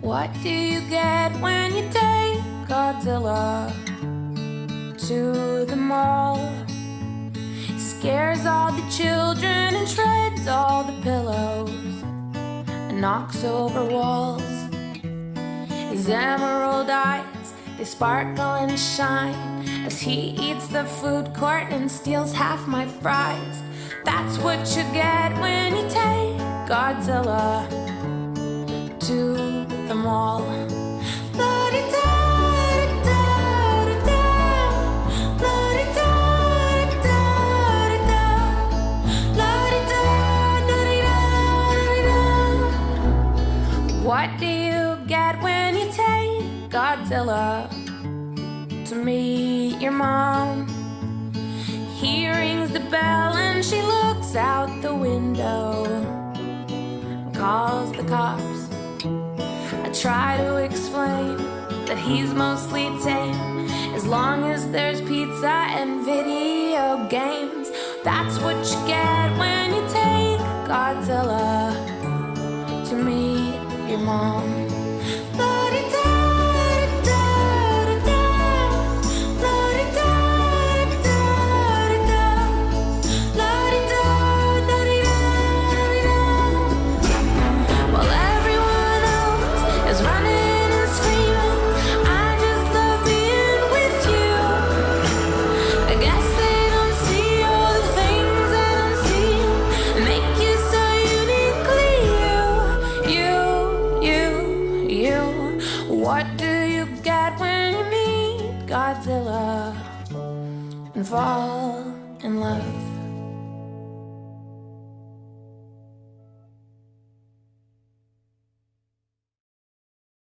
What do you get when you take Godzilla to the mall? He scares all the children and shreds all the pillows and knocks over walls. His emerald eyes, they sparkle and shine as he eats the food court and steals half my fries. That's what you get when you take Godzilla to the mall. What do you get when you take Godzilla to meet your mom? He rings the bell and she looks out the window and calls the cops. I try to explain that he's mostly tame as long as there's pizza and video games. That's what you get when you take Godzilla to meet your mom. What do you get when you meet Godzilla and fall in love?